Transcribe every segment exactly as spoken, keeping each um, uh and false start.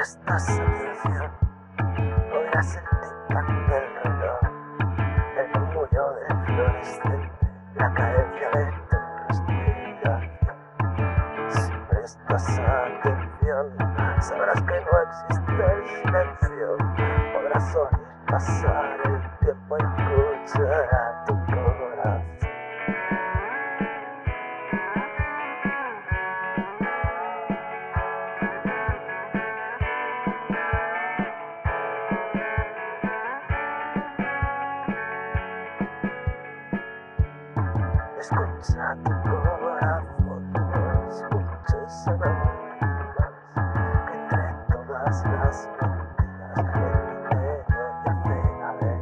prestas atención, podrás el tic-tac del reloj, el murmullo del fluorescente, la cadencia de tu respiración. Si prestas atención, sabrás que no existe el silencio, podrás oír pasar el tiempo y escuchar a tu corazón. Escucha tu corazón, escucha esa voz que entre todas las mentiras en tu interior te hacen a ver.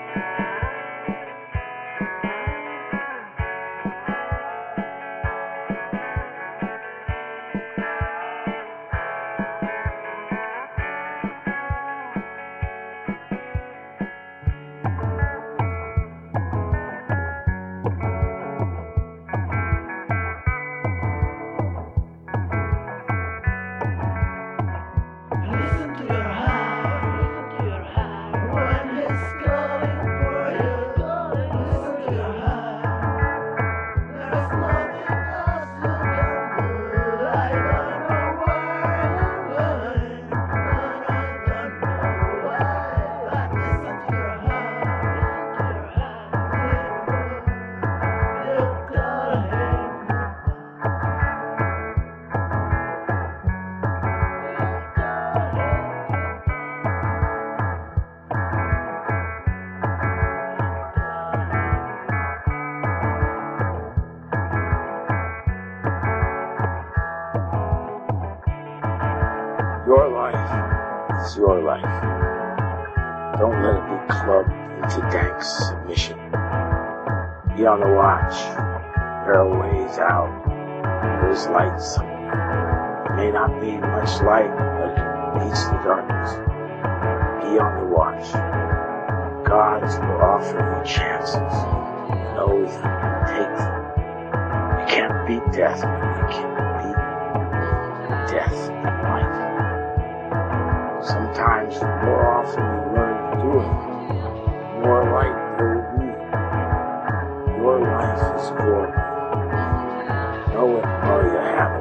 Your life is your life. Don't let it be clubbed into dank submission. Be on the watch. There are ways out. There is light somewhere. It may not be much light, but it beats the darkness. Be on the watch. Gods will offer you chances. Know them. Take them. You can't beat death, but you can beat death in life. Sometimes, the more often you learn to do it, the more light there will be. Your life is your life. Know it while you have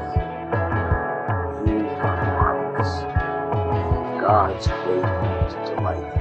it. You are marvelous. God's way to delight.